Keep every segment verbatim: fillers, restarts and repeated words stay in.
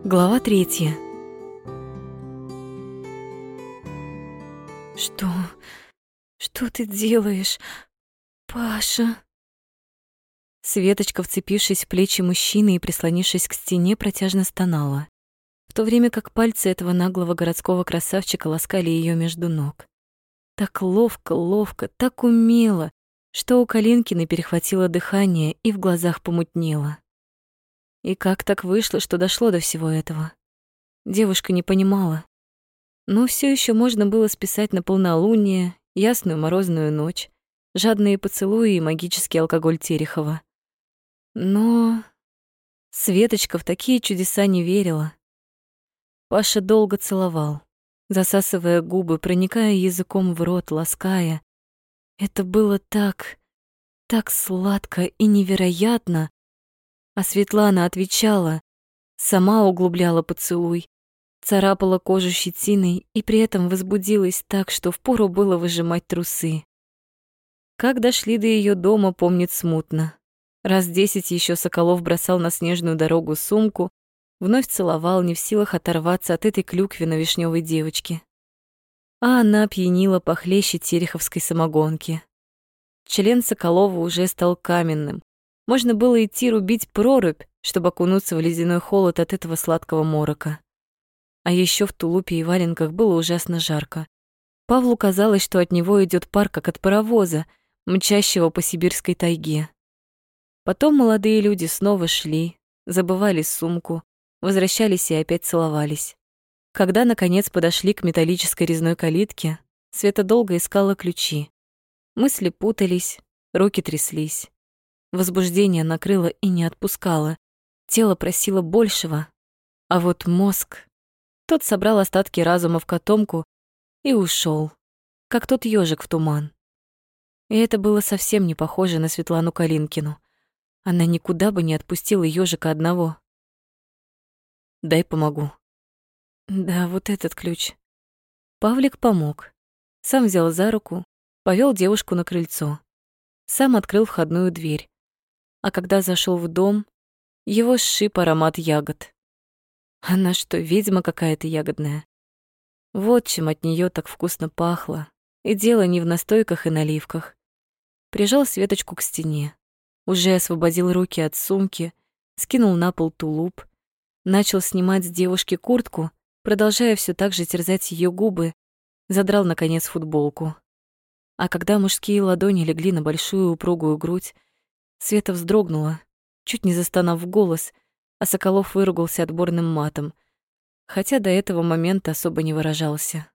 Глава третья. Что? Что ты делаешь, Паша? Светочка, вцепившись в плечи мужчины и прислонившись к стене, протяжно стонала, в то время как пальцы этого наглого городского красавчика ласкали ее между ног. Так ловко, ловко, так умело, что у Калинкиной перехватило дыхание и в глазах помутнело. И как так вышло, что дошло до всего этого? Девушка не понимала. Но все еще можно было списать на полнолуние, ясную морозную ночь, жадные поцелуи и магический алкоголь Терехова. Но Светочка в такие чудеса не верила. Паша долго целовал, засасывая губы, проникая языком в рот, лаская. Это было так, так сладко и невероятно. А Светлана отвечала, сама углубляла поцелуй, царапала кожу щетиной и при этом возбудилась так, что впору было выжимать трусы. Как дошли до ее дома, помнит смутно. Раз десять еще Соколов бросал на снежную дорогу сумку, вновь целовал, не в силах оторваться от этой клюквенно-вишневой девочки. А она опьянила похлеще тереховской самогонки. Член Соколова уже стал каменным. Можно было идти рубить прорубь, чтобы окунуться в ледяной холод от этого сладкого морока. А еще в тулупе и валенках было ужасно жарко. Павлу казалось, что от него идет пар, как от паровоза, мчащего по сибирской тайге. Потом молодые люди снова шли, забывали сумку, возвращались и опять целовались. Когда, наконец, подошли к металлической резной калитке, Света долго искала ключи. Мысли путались, руки тряслись. Возбуждение накрыло и не отпускало. Тело просило большего. А вот мозг... Тот собрал остатки разума в котомку и ушел, как тот ежик в туман. И это было совсем не похоже на Светлану Калинкину. Она никуда бы не отпустила ежика одного. «Дай помогу». Да, вот этот ключ. Павлик помог. Сам взял за руку, повел девушку на крыльцо. Сам открыл входную дверь. А когда зашел в дом, его сшиб аромат ягод. Она что, ведьма какая-то ягодная? Вот чем от нее так вкусно пахло. И дело не в настойках и наливках. Прижал Светочку к стене. Уже освободил руки от сумки, скинул на пол тулуп, начал снимать с девушки куртку, продолжая все так же терзать ее губы, задрал, наконец, футболку. А когда мужские ладони легли на большую упругую грудь, Света вздрогнула, чуть не застонав в голос, а Соколов выругался отборным матом, хотя до этого момента особо не выражался.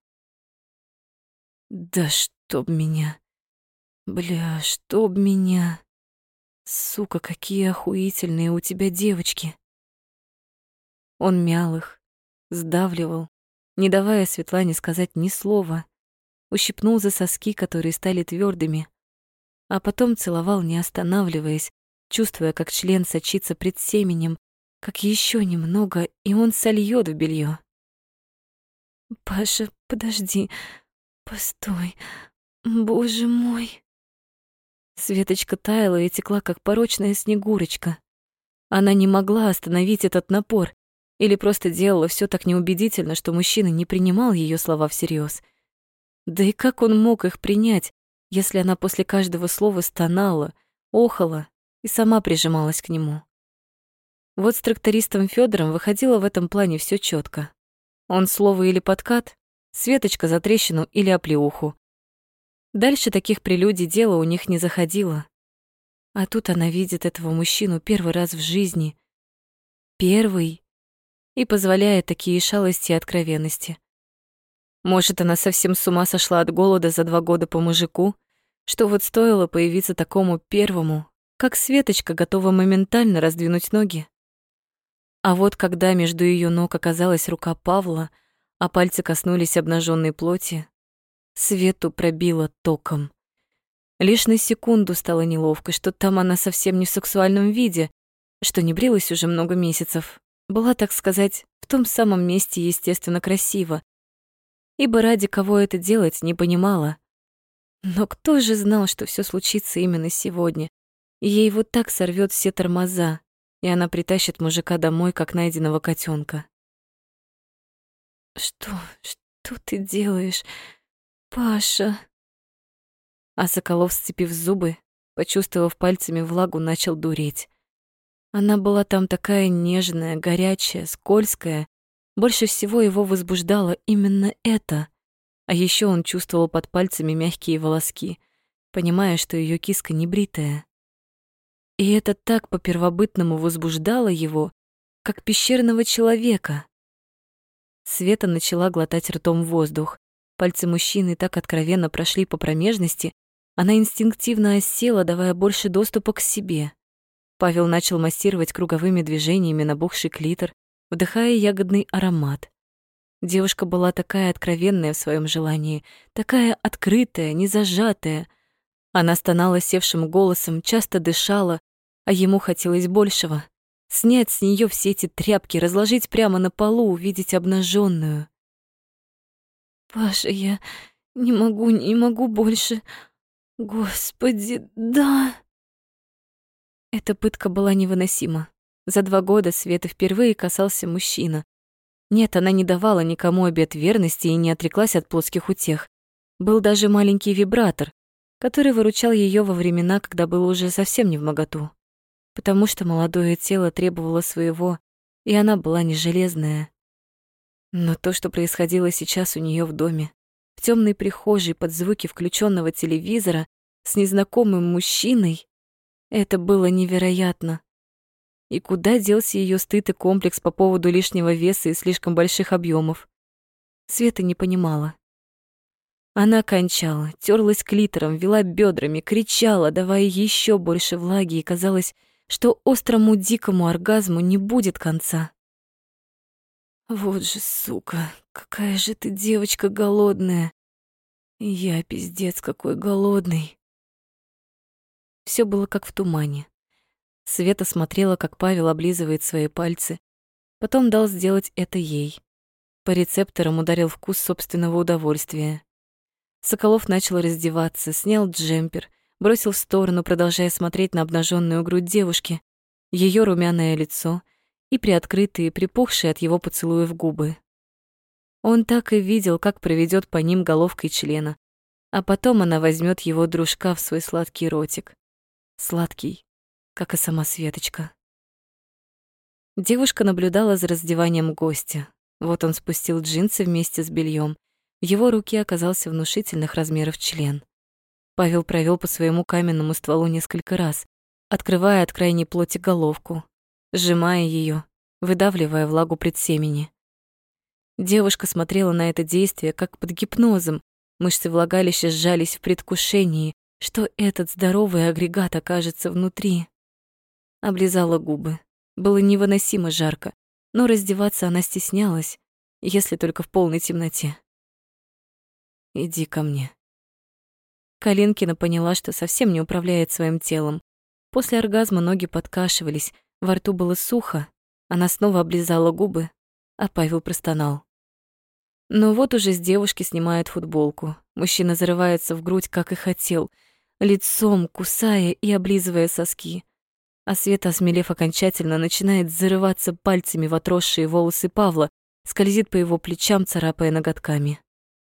«Да чтоб меня! Бля, чтоб меня! Сука, какие охуительные у тебя девочки!» Он мял их, сдавливал, не давая Светлане сказать ни слова, ущипнул за соски, которые стали твердыми, а потом целовал, не останавливаясь, чувствуя, как член сочится предсеменем, как еще немного, и он сольёт в белье. «Паша, подожди, постой, боже мой!» Светочка таяла и текла, как порочная снегурочка. Она не могла остановить этот напор или просто делала все так неубедительно, что мужчина не принимал ее слова всерьез. Да и как он мог их принять, если она после каждого слова стонала, охала и сама прижималась к нему? Вот с трактористом Федором выходило в этом плане все четко. Он слово или подкат, Светочка за трещину или оплеуху. Дальше таких прелюдий дело у них не заходило. А тут она видит этого мужчину первый раз в жизни. Первый. И позволяет такие шалости и откровенности. Может, она совсем с ума сошла от голода за два года по мужику, что вот стоило появиться такому первому, как Светочка готова моментально раздвинуть ноги. А вот когда между ее ног оказалась рука Павла, а пальцы коснулись обнаженной плоти, Свету пробило током. Лишь на секунду стало неловко, что там она совсем не в сексуальном виде, что не брилась уже много месяцев, была, так сказать, в том самом месте естественно красива, ибо ради кого это делать не понимала. Но кто же знал, что все случится именно сегодня, и ей вот так сорвет все тормоза, и она притащит мужика домой, как найденного котенка. Что? Что ты делаешь, Паша?» А Соколов, сцепив зубы, почувствовав пальцами влагу, начал дуреть. Она была там такая нежная, горячая, скользкая. Больше всего его возбуждало именно это. А еще он чувствовал под пальцами мягкие волоски, понимая, что ее киска не бритая. И это так по-первобытному возбуждало его, как пещерного человека. Света начала глотать ртом воздух. Пальцы мужчины так откровенно прошли по промежности, она инстинктивно осела, давая больше доступа к себе. Павел начал массировать круговыми движениями набухший клитор, вдыхая ягодный аромат. Девушка была такая откровенная в своем желании, такая открытая, незажатая. Она стонала севшим голосом, часто дышала, а ему хотелось большего. Снять с нее все эти тряпки, разложить прямо на полу, увидеть обнаженную. «Паша, я не могу, не могу больше. Господи, да!» Эта пытка была невыносима. За два года Света впервые касался мужчина. Нет, она не давала никому обет верности и не отреклась от плотских утех. Был даже маленький вибратор, который выручал ее во времена, когда было уже совсем невмоготу. Потому что молодое тело требовало своего, и она была не железная. Но то, что происходило сейчас у нее в доме, в темной прихожей под звуки включенного телевизора с незнакомым мужчиной, это было невероятно. И куда делся ее стыд и комплекс по поводу лишнего веса и слишком больших объемов? Света не понимала. Она кончала, терлась клитором, вела бедрами, кричала, давая еще больше влаги, и казалось, что острому дикому оргазму не будет конца. «Вот же, сука, какая же ты девочка голодная! И я, пиздец, какой голодный!» Все было как в тумане. Света смотрела, как Павел облизывает свои пальцы, потом дал сделать это ей. По рецепторам ударил вкус собственного удовольствия. Соколов начал раздеваться, снял джемпер, бросил в сторону, продолжая смотреть на обнаженную грудь девушки, ее румяное лицо и приоткрытые, припухшие от его поцелуев губы. Он так и видел, как проведет по ним головкой члена, а потом она возьмет его дружка в свой сладкий ротик. Сладкий, как и сама Светочка. Девушка наблюдала за раздеванием гостя. Вот он спустил джинсы вместе с бельем. В его руке оказался внушительных размеров член. Павел провел по своему каменному стволу несколько раз, открывая от крайней плоти головку, сжимая ее, выдавливая влагу предсемени. Девушка смотрела на это действие как под гипнозом. Мышцы влагалища сжались в предвкушении, что этот здоровый агрегат окажется внутри. Облизала губы. Было невыносимо жарко, но раздеваться она стеснялась, если только в полной темноте. «Иди ко мне». Калинкина поняла, что совсем не управляет своим телом. После оргазма ноги подкашивались, во рту было сухо, она снова облизала губы, а Павел простонал. Но вот уже с девушки снимает футболку. Мужчина зарывается в грудь, как и хотел, лицом кусая и облизывая соски. А Света, осмелев окончательно, начинает зарываться пальцами в отросшие волосы Павла, скользит по его плечам, царапая ноготками.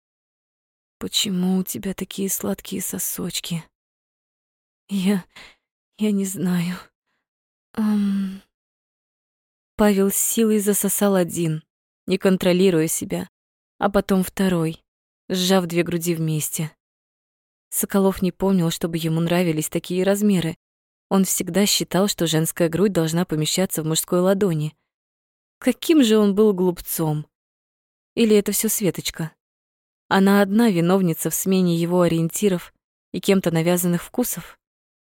«Почему у тебя такие сладкие сосочки?» «Я... я не знаю. Ам...» Павел с силой засосал один, не контролируя себя, а потом второй, сжав две груди вместе. Соколов не помнил, чтобы ему нравились такие размеры. Он всегда считал, что женская грудь должна помещаться в мужской ладони. Каким же он был глупцом? Или это все Светочка? Она одна виновница в смене его ориентиров и кем-то навязанных вкусов?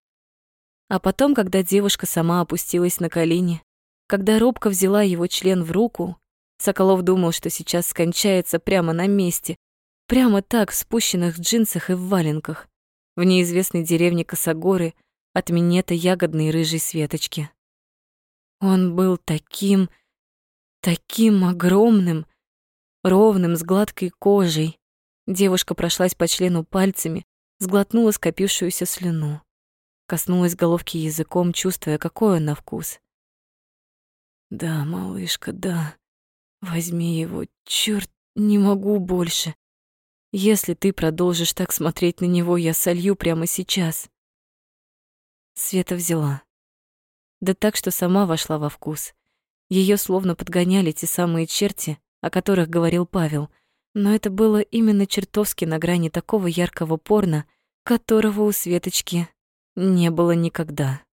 А потом, когда девушка сама опустилась на колени, когда робко взяла его член в руку, Соколов думал, что сейчас скончается прямо на месте, прямо так, в спущенных джинсах и в валенках, в неизвестной деревне Косогоры, от минета ягодной рыжей Светочки. Он был таким, таким огромным, ровным, с гладкой кожей. Девушка прошлась по члену пальцами, сглотнула скопившуюся слюну, коснулась головки языком, чувствуя, какой он на вкус. «Да, малышка, да, возьми его, чёрт Не могу больше. Если ты продолжишь так смотреть на него, я солью прямо сейчас. Света взяла. Да так, что сама вошла во вкус. Её словно подгоняли те самые черти, о которых говорил Павел. Но это было именно чертовски на грани такого яркого порно, которого у Светочки не было никогда.